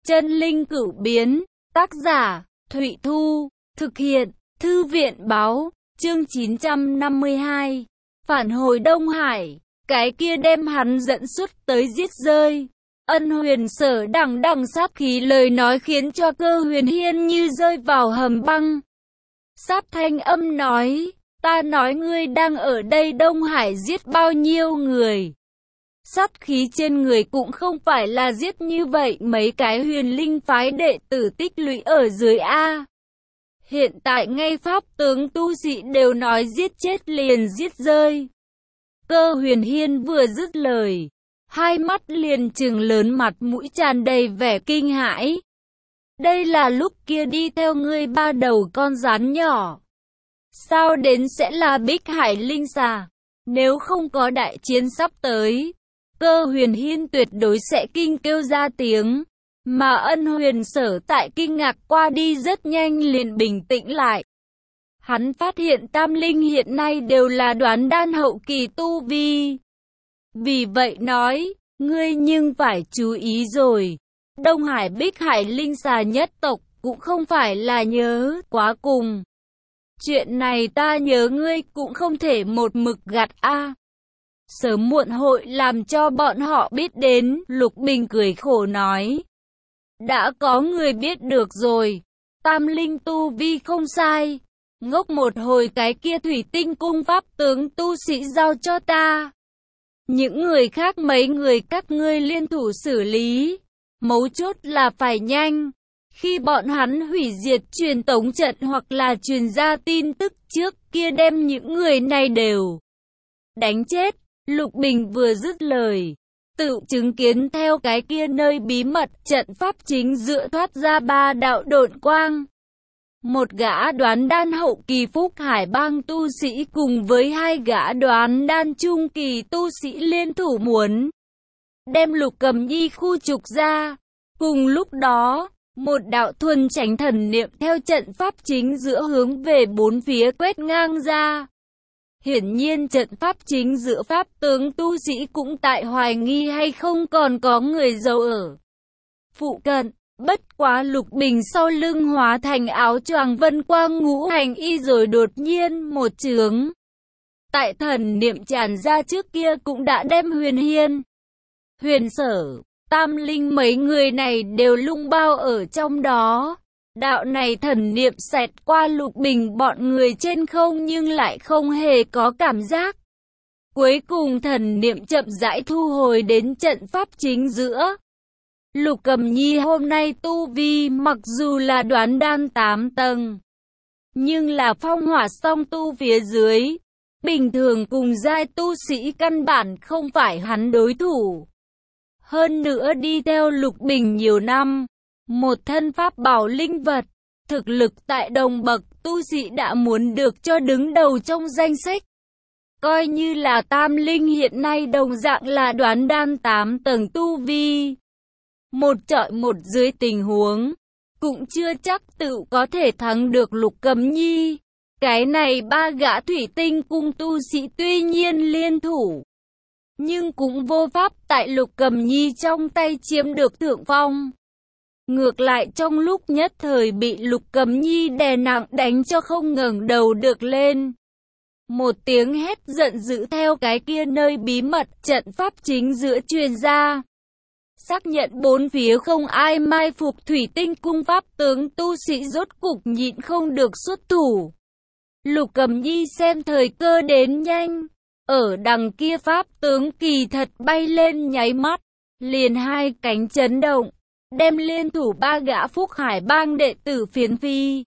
Chân linh cửu biến, tác giả, Thụy Thu, thực hiện, Thư viện báo, chương 952. Phản hồi Đông Hải, cái kia đem hắn dẫn xuất tới giết rơi. Ân Huyền Sở đằng đằng sát khí lời nói khiến cho Cơ Huyền Hiên như rơi vào hầm băng. Sát thanh âm nói, ta nói ngươi đang ở đây Đông Hải giết bao nhiêu người. Sát khí trên người cũng không phải là giết như vậy mấy cái huyền linh phái đệ tử tích lũy ở dưới A. Hiện tại ngay pháp tướng tu sĩ đều nói giết chết liền giết rơi. Cơ Huyền Hiên vừa dứt lời, hai mắt liền trừng lớn, mặt mũi tràn đầy vẻ kinh hãi. Đây là lúc kia đi theo ngươi ba đầu con rắn nhỏ. Sao đến sẽ là Bích Hải Linh Xà? Nếu không có đại chiến sắp tới, Cơ Huyền Hiên tuyệt đối sẽ kinh kêu ra tiếng. Mà Ân Huyền Sở tại kinh ngạc qua đi rất nhanh liền bình tĩnh lại. Hắn phát hiện tam linh hiện nay đều là đoán đan hậu kỳ tu vi. Vì vậy nói, ngươi nhưng phải chú ý rồi. Đông Hải Bích Hải Linh Xà nhất tộc cũng không phải là nhớ quá cùng. Chuyện này ta nhớ ngươi cũng không thể một mực gạt a. Sớm muộn hội làm cho bọn họ biết đến, Lục Bình cười khổ nói. Đã có người biết được rồi, tam linh tu vi không sai. Ngốc một hồi cái kia thủy tinh cung pháp tướng tu sĩ giao cho ta. Những người khác mấy người các ngươi liên thủ xử lý. Mấu chốt là phải nhanh. Khi bọn hắn hủy diệt truyền tống trận hoặc là truyền ra tin tức trước kia đem những người này đều đánh chết. Lục Bình vừa dứt lời, tự chứng kiến theo cái kia nơi bí mật trận pháp chính giữa thoát ra ba đạo độn quang. Một gã đoán đan hậu kỳ Phúc Hải bang tu sĩ cùng với hai gã đoán đan trung kỳ tu sĩ liên thủ muốn đem Lục Cầm Nhi khu trục ra. Cùng lúc đó, một đạo thuần chánh thần niệm theo trận pháp chính giữa hướng về bốn phía quét ngang ra. Hiển nhiên trận pháp chính giữa pháp tướng tu sĩ cũng tại hoài nghi hay không còn có người giấu ở phụ cận. Bất quá Lục Bình sau lưng hóa thành áo choàng vân quang ngũ hành y rồi đột nhiên một chướng. Tại thần niệm tràn ra trước kia cũng đã đem Huyền Hiên, Huyền Sở, Tam Linh mấy người này đều lung bao ở trong đó. Đạo này thần niệm xẹt qua Lục Bình bọn người trên không nhưng lại không hề có cảm giác. Cuối cùng thần niệm chậm rãi thu hồi đến trận pháp chính giữa. Lục Cầm Nhi hôm nay tu vi mặc dù là đoán đan 8 tầng, nhưng là phong hỏa song tu phía dưới. Bình thường cùng giai tu sĩ căn bản không phải hắn đối thủ. Hơn nữa đi theo Lục Bình nhiều năm, một thân pháp bảo linh vật, thực lực tại đồng bậc tu sĩ đã muốn được cho đứng đầu trong danh sách. Coi như là tam linh hiện nay đồng dạng là đoán đan 8 tầng tu vi. Một chọi một dưới tình huống, cũng chưa chắc tự có thể thắng được Lục Cầm Nhi. Cái này ba gã thủy tinh cung tu sĩ tuy nhiên liên thủ, nhưng cũng vô pháp tại Lục Cầm Nhi trong tay chiếm được thượng phong. Ngược lại trong lúc nhất thời bị Lục Cầm Nhi đè nặng đánh cho không ngẩng đầu được lên. Một tiếng hét giận dữ theo cái kia nơi bí mật trận pháp chính giữa truyền ra. Xác nhận bốn phía không ai mai phục, thủy tinh cung pháp tướng tu sĩ rốt cục nhịn không được xuất thủ. Lục Cầm Nhi xem thời cơ đến nhanh. Ở đằng kia pháp tướng kỳ thật bay lên nháy mắt, liền hai cánh chấn động, đem liên thủ ba gã Phúc Hải bang đệ tử phiến phi.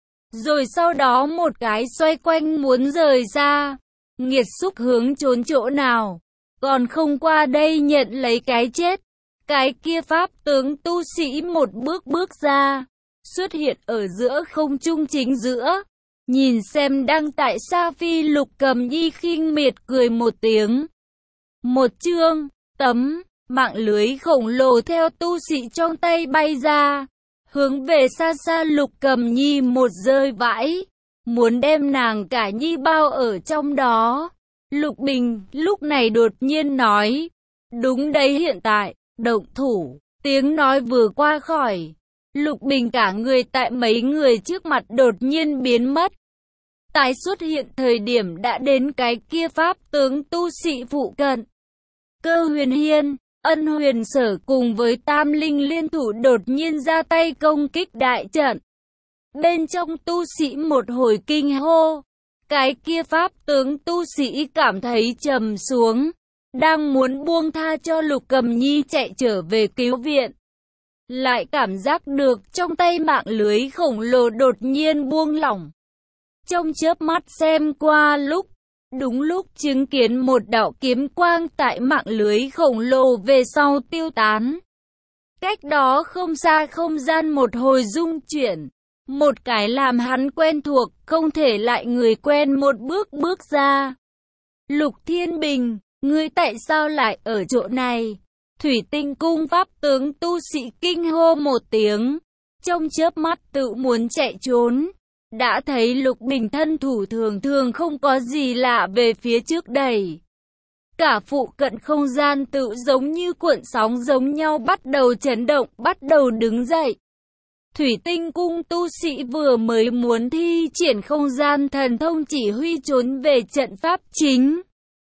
Rồi sau đó một cái xoay quanh muốn rời ra. Nghiệt xúc hướng trốn chỗ nào, còn không qua đây nhận lấy cái chết. Cái kia pháp tướng tu sĩ một bước bước ra, xuất hiện ở giữa không trung chính giữa. Nhìn xem đang tại xa phi Lục Cầm Nhi khinh miệt cười một tiếng. Một chương, tấm, mạng lưới khổng lồ theo tu sĩ trong tay bay ra. Hướng về xa xa Lục Cầm Nhi một rơi vãi. Muốn đem nàng cả Nhi bao ở trong đó. Lục Bình lúc này đột nhiên nói. Đúng đấy, hiện tại động thủ, Tiếng nói vừa qua khỏi, Lục Bình cả người tại mấy người trước mặt đột nhiên biến mất. Tái xuất hiện thời điểm đã đến cái kia pháp tướng tu sĩ phụ cận. Cơ Huyền Hiên, Ân Huyền Sở cùng với Tam Linh liên thủ đột nhiên ra tay công kích đại trận. Bên trong tu sĩ một hồi kinh hô. Cái kia pháp tướng tu sĩ cảm thấy trầm xuống, đang muốn buông tha cho Lục Cầm Nhi chạy trở về cứu viện. Lại cảm giác được trong tay mạng lưới khổng lồ đột nhiên buông lỏng. Trong chớp mắt xem qua đúng lúc chứng kiến một đạo kiếm quang tại mạng lưới khổng lồ về sau tiêu tán. Cách đó không xa không gian một hồi rung chuyển. Một cái làm hắn quen thuộc, không thể lại người quen một bước ra. Lục Thiên Bình, ngươi tại sao lại ở chỗ này? Thủy Tinh Cung pháp tướng tu sĩ kinh hô một tiếng. Trong chớp mắt tự muốn chạy trốn. Đã thấy Lục Bình thân thủ thường không có gì lạ về phía trước đẩy. Cả phụ cận không gian tự giống như cuộn sóng giống nhau bắt đầu chấn động, bắt đầu đứng dậy. Thủy Tinh Cung tu sĩ vừa mới muốn thi triển không gian thần thông chỉ huy trốn về trận pháp chính.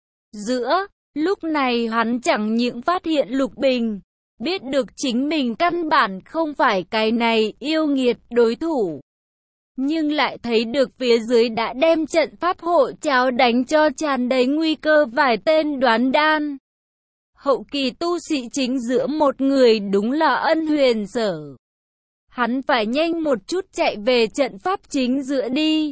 Lúc này hắn chẳng những phát hiện Lục Bình, biết được chính mình căn bản không phải cái này yêu nghiệt đối thủ. Nhưng lại thấy được phía dưới đã đem trận pháp hộ cháo đánh cho tràn đầy nguy cơ vài tên đoán đan. Hậu kỳ tu sĩ chính giữa một người đúng là Ân Huyền Sở. Hắn phải nhanh một chút chạy về trận pháp chính giữa đi.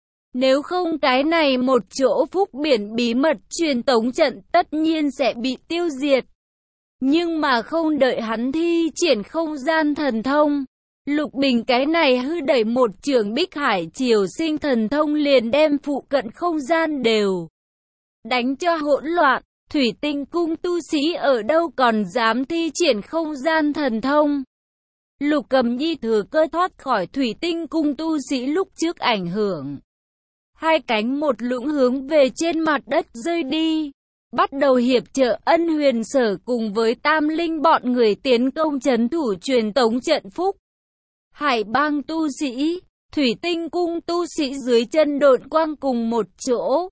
Nếu không cái này một chỗ phúc biển bí mật truyền tống trận tất nhiên sẽ bị tiêu diệt. Nhưng mà không đợi hắn thi triển không gian thần thông. Lục Bình cái này hư đẩy một trường Bích Hải Triều Sinh thần thông liền đem phụ cận không gian đều đánh cho hỗn loạn. Thủy Tinh Cung tu sĩ ở đâu còn dám thi triển không gian thần thông. Lục Cầm Nhi thừa cơ thoát khỏi Thủy Tinh Cung tu sĩ lúc trước ảnh hưởng. Hai cánh một lũng hướng về trên mặt đất rơi đi. Bắt đầu hiệp trợ Ân Huyền Sở cùng với Tam Linh bọn người tiến công trấn thủ truyền tống trận phúc. Hải bang tu sĩ, Thủy Tinh Cung tu sĩ dưới chân độn quang cùng một chỗ.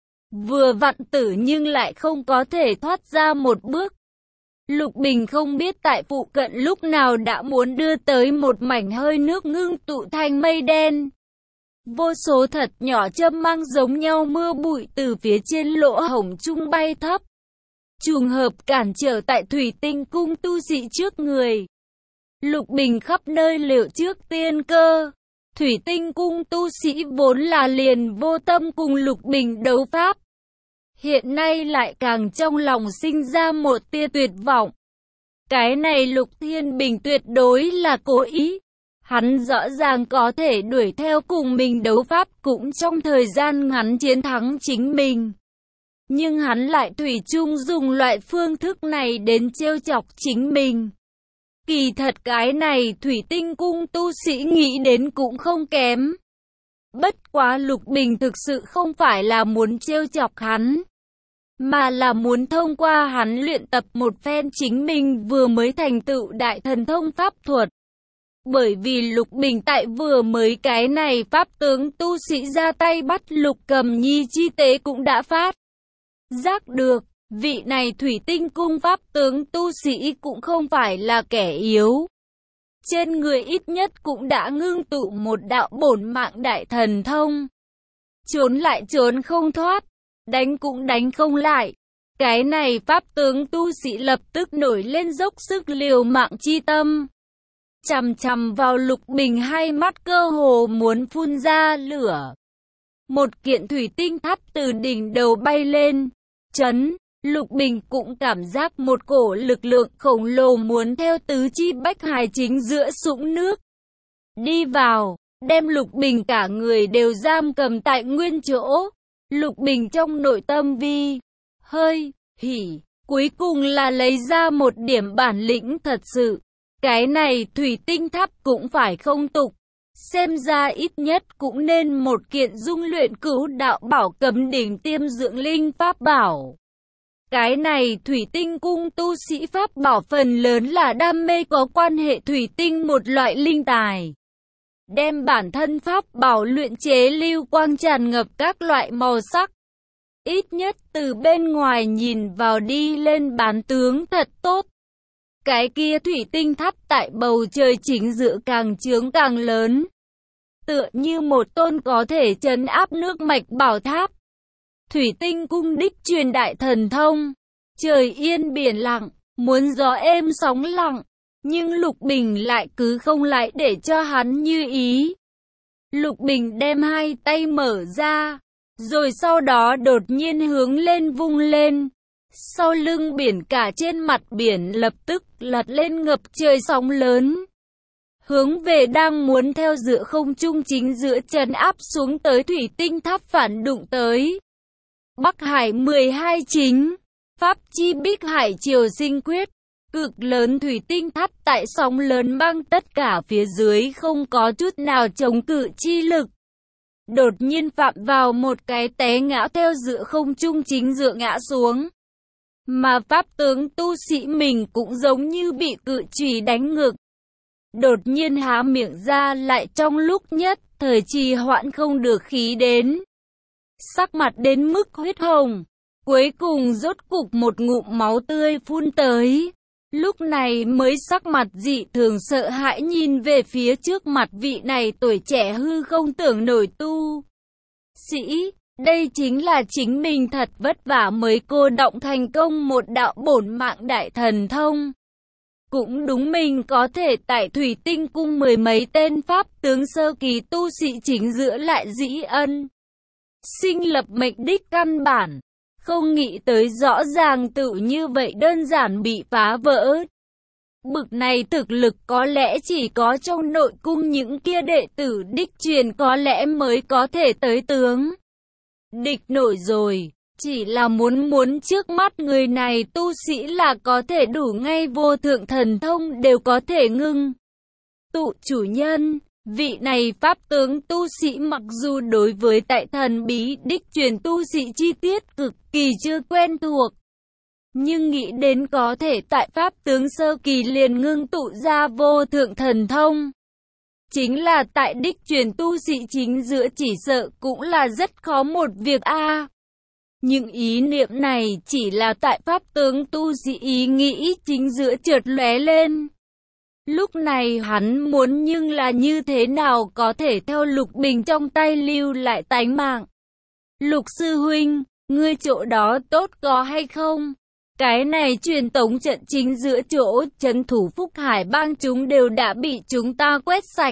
Vừa vặn tử nhưng lại không có thể thoát ra một bước. Lục Bình không biết tại phụ cận lúc nào đã muốn đưa tới một mảnh hơi nước ngưng tụ thành mây đen. Vô số thật nhỏ châm mang giống nhau mưa bụi từ phía trên lỗ hổng trung bay thấp. Trùng hợp cản trở tại Thủy Tinh Cung tu sĩ trước người. Lục Bình khắp nơi liệu trước tiên cơ. Thủy Tinh Cung tu sĩ vốn là liền vô tâm cùng Lục Bình đấu pháp. Hiện nay lại càng trong lòng sinh ra một tia tuyệt vọng. Cái này Lục Thiên Bình tuyệt đối là cố ý. Hắn rõ ràng có thể đuổi theo cùng mình đấu pháp cũng trong thời gian ngắn chiến thắng chính mình. Nhưng hắn lại thủy chung dùng loại phương thức này đến trêu chọc chính mình. Kỳ thật cái này Thủy Tinh Cung tu sĩ nghĩ đến cũng không kém. Bất quá Lục Bình thực sự không phải là muốn trêu chọc hắn, mà là muốn thông qua hắn luyện tập một phen chính mình vừa mới thành tựu đại thần thông pháp thuật. Bởi vì Lục Bình tại vừa mới cái này pháp tướng tu sĩ ra tay bắt Lục Cầm Nhi chi tế cũng đã phát giác được, vị này Thủy Tinh Cung pháp tướng tu sĩ cũng không phải là kẻ yếu. Trên người ít nhất cũng đã ngưng tụ một đạo bổn mạng đại thần thông. Trốn lại trốn không thoát, đánh cũng đánh không lại. Cái này pháp tướng tu sĩ lập tức nổi lên dốc sức liều mạng chi tâm. Chằm chằm vào Lục Bình, hai mắt cơ hồ muốn phun ra lửa. Một kiện thủy tinh tháp từ đỉnh đầu bay lên, Lục Bình cũng cảm giác một cổ lực lượng khổng lồ muốn theo tứ chi bách hải chính giữa sũng nước đi vào, đem Lục Bình cả người đều giam cầm tại nguyên chỗ. Lục Bình trong nội tâm hơi hỉ, cuối cùng là lấy ra một điểm bản lĩnh thật sự. Cái này thủy tinh tháp cũng phải không tục, xem ra ít nhất cũng nên một kiện dung luyện cứu đạo bảo cấm đỉnh tiêm dưỡng linh pháp bảo. Cái này thủy tinh cung tu sĩ Pháp bảo phần lớn là đam mê có quan hệ thủy tinh, một loại linh tài. Đem bản thân Pháp bảo luyện chế lưu quang tràn ngập các loại màu sắc. Ít nhất từ bên ngoài nhìn vào đi lên bán tướng thật tốt. Cái kia thủy tinh tháp tại bầu trời chính giữa càng trướng càng lớn. Tựa như một tôn có thể trấn áp nước mạch bảo tháp. Thủy tinh cung đích truyền đại thần thông. Trời yên biển lặng, muốn gió êm sóng lặng. Nhưng Lục Bình lại cứ không lại để cho hắn như ý. Lục Bình đem hai tay mở ra, rồi sau đó đột nhiên hướng lên vung lên. Sau lưng biển cả trên mặt biển lập tức lật lên ngập trời sóng lớn. Hướng về đang muốn theo giữa không trung chính giữa trấn áp xuống tới thủy tinh tháp phản đụng tới. Bắc Hải 12 chính, Pháp chi Bích Hải triều sinh quyết. Cực lớn thủy tinh tháp tại sóng lớn băng tất cả phía dưới không có chút nào chống cự chi lực. Đột nhiên phạm vào một cái té ngã theo giữa không trung chính giữa ngã xuống. Mà Pháp tướng tu sĩ mình cũng giống như bị cự chùy đánh ngược. Đột nhiên há miệng ra lại trong lúc nhất thời trì hoãn không được khí đến. Sắc mặt đến mức huyết hồng. Cuối cùng rốt cục một ngụm máu tươi phun tới. Lúc này mới sắc mặt dị thường sợ hãi nhìn về phía trước mặt vị này tuổi trẻ hư không tưởng nổi tu sĩ. Đây chính là chính mình thật vất vả mới cô động thành công một đạo bổn mạng đại thần thông. Cũng đúng, mình có thể tại thủy tinh cung mười mấy tên Pháp tướng sơ kỳ tu sĩ chính giữa lại dĩ ân sinh lập mệnh đích căn bản. Không nghĩ tới rõ ràng tự như vậy đơn giản bị phá vỡ. Bực này thực lực có lẽ chỉ có trong nội cung những kia đệ tử đích truyền có lẽ mới có thể tới tướng. Địch nổi rồi, chỉ là muốn trước mắt người này tu sĩ là có thể đủ ngay vô thượng thần thông đều có thể ngưng. Tụ chủ nhân, vị này Pháp tướng tu sĩ mặc dù đối với tại thần bí đích truyền tu sĩ chi tiết cực kỳ chưa quen thuộc. Nhưng nghĩ đến có thể tại Pháp tướng sơ kỳ liền ngưng tụ ra vô thượng thần thông. Chính là tại đích truyền tu sĩ chính giữa chỉ sợ cũng là rất khó một việc a. Những ý niệm này chỉ là tại Pháp tướng tu sĩ ý nghĩ chính giữa chợt lóe lên. Lúc này hắn muốn nhưng là như thế nào có thể theo Lục Bình trong tay lưu lại tánh mạng. Lục sư huynh, ngươi chỗ đó tốt có hay không? Cái này truyền tống trận chính giữa chỗ trấn thủ Phúc Hải bang chúng đều đã bị chúng ta quét sạch.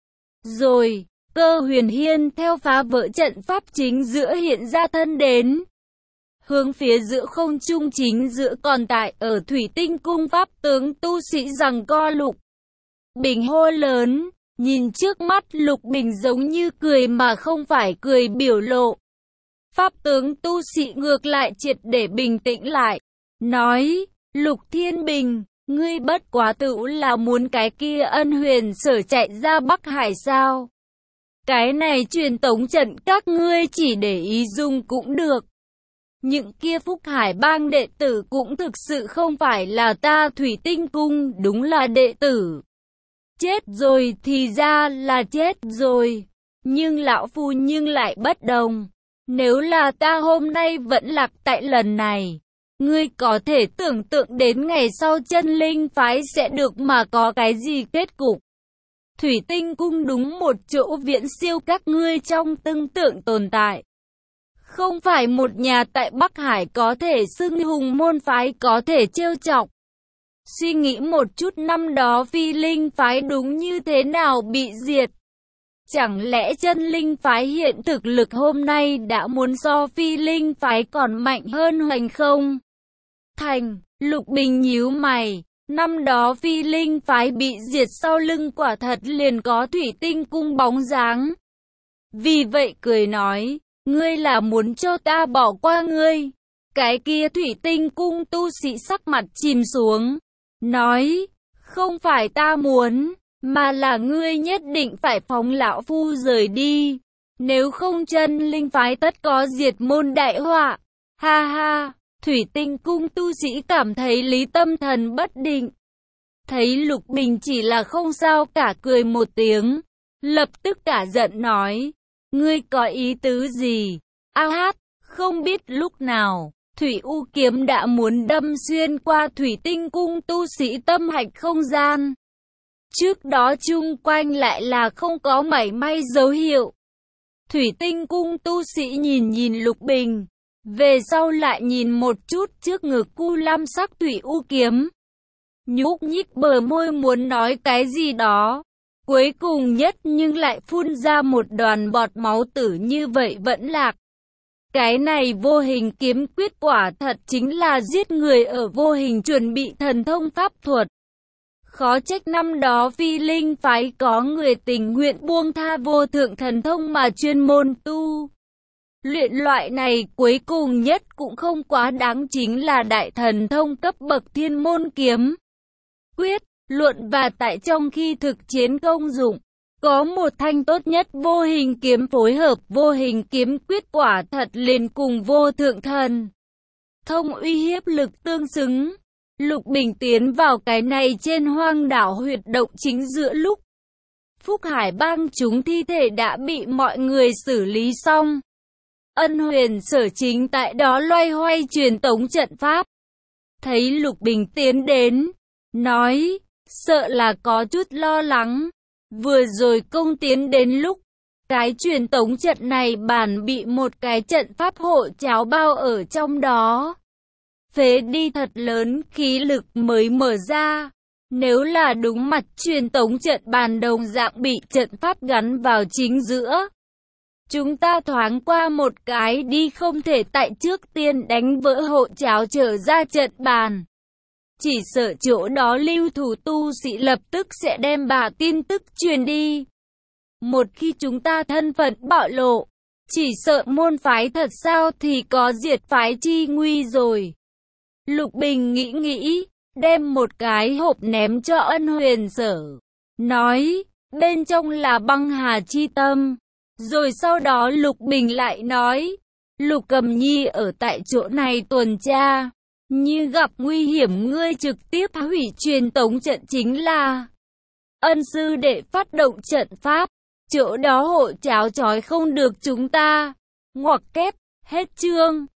Rồi, Cơ Huyền Hiên theo phá vỡ trận pháp chính giữa hiện ra thân đến. Hướng phía giữa không trung chính giữa còn tại ở thủy tinh cung Pháp tướng tu sĩ rằng co. Lục Bình hô lớn, nhìn trước mắt Lục Bình giống như cười mà không phải cười biểu lộ. Pháp tướng tu sĩ ngược lại triệt để bình tĩnh lại, nói, Lục Thiên Bình, ngươi bất quá tự là muốn cái kia Ân Huyền Sở chạy ra Bắc Hải sao? Cái này truyền tống trận các ngươi chỉ để ý dùng cũng được. Những kia Phúc Hải bang đệ tử cũng thực sự không phải là ta thủy tinh cung, đúng là đệ tử. Chết rồi thì ra là chết rồi. Nhưng lão phu nhưng lại bất đồng. Nếu là ta hôm nay vẫn lạc tại lần này, ngươi có thể tưởng tượng đến ngày sau chân linh phái sẽ được mà có cái gì kết cục. Thủy tinh cung đúng một chỗ viễn siêu các ngươi trong tưởng tượng tồn tại. Không phải một nhà tại Bắc Hải có thể xưng hùng môn phái có thể trêu chọc. Suy nghĩ một chút năm đó Phi Linh phái đúng như thế nào bị diệt. Chẳng lẽ chân linh phái hiện thực lực hôm nay đã muốn so Phi Linh phái còn mạnh hơn hoành không? Thành, Lục Bình nhíu mày, năm đó Phi Linh phái bị diệt sau lưng quả thật liền có thủy tinh cung bóng dáng. Vì vậy cười nói, ngươi là muốn cho ta bỏ qua ngươi. Cái kia thủy tinh cung tu sĩ sắc mặt chìm xuống, nói, không phải ta muốn, mà là ngươi nhất định phải phóng lão phu rời đi. Nếu không chân linh phái tất có diệt môn đại họa. Ha ha, Thủy Tinh cung tu sĩ cảm thấy Lý tâm thần bất định. Thấy Lục Bình chỉ là không sao cả cười một tiếng. Lập tức cả giận nói. Ngươi có ý tứ gì? A hát, không biết lúc nào, Thủy U kiếm đã muốn đâm xuyên qua Thủy Tinh cung tu sĩ tâm hạch không gian. Trước đó chung quanh lại là không có mảy may dấu hiệu. Thủy Tinh cung tu sĩ nhìn Lục Bình, về sau lại nhìn một chút trước ngực cu lam sắc Thủy U kiếm. Nhúc nhích bờ môi muốn nói cái gì đó. Cuối cùng nhất nhưng lại phun ra một đoàn bọt máu tử như vậy vẫn lạc. Cái này vô hình kiếm quyết quả thật chính là giết người ở vô hình chuẩn bị thần thông pháp thuật. Khó trách năm đó Phi Linh phái có người tình nguyện buông tha vô thượng thần thông mà chuyên môn tu luyện loại này, cuối cùng nhất cũng không quá đáng, chính là đại thần thông cấp bậc thiên môn kiếm quyết, luận và tại trong khi thực chiến công dụng. Có một thanh tốt nhất vô hình kiếm phối hợp vô hình kiếm quyết quả thật liền cùng vô thượng thần thông uy hiếp lực tương xứng. Lục Bình tiến vào cái này trên hoang đảo huyệt động chính giữa lúc Phúc Hải bang chúng thi thể đã bị mọi người xử lý xong. Ân Huyền Sở chính tại đó loay hoay truyền tống trận pháp. Thấy Lục Bình tiến đến, nói, sợ là có chút lo lắng. Vừa rồi công tiến đến lúc, cái truyền tống trận này bản bị một cái trận pháp hộ cháo bao ở trong đó. Phế đi thật lớn khí lực mới mở ra. Nếu là đúng mặt truyền tống trận bàn đồng dạng bị trận pháp gắn vào chính giữa. Chúng ta thoáng qua một cái đi, không thể tại trước tiên đánh vỡ hộ cháo trở ra trận bàn. Chỉ sợ chỗ đó lưu thủ tu sĩ lập tức sẽ đem bà tin tức truyền đi. Một khi chúng ta thân phận bạo lộ, chỉ sợ môn phái thật sao thì có diệt phái chi nguy rồi. Lục Bình nghĩ, đem một cái hộp ném cho Ân Huyền Sở. Nói, bên trong là băng hà chi tâm. Rồi sau đó Lục Bình lại nói, Lục Cầm Nhi ở tại chỗ này tuần tra. Như gặp nguy hiểm ngươi trực tiếp hủy truyền tống trận chính là. Ân sư đệ phát động trận pháp. Chỗ đó hộ cháo trói không được chúng ta. Ngoặc kép, hết chương.